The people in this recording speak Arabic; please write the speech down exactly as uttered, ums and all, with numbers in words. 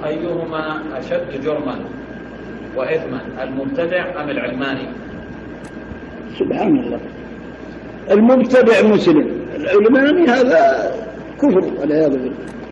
أيهما أشد جرما وإثما، المبتدع أم العلماني؟ سبحان الله، المبتدع مسلم، العلماني هذا كفر والعياذ بالله.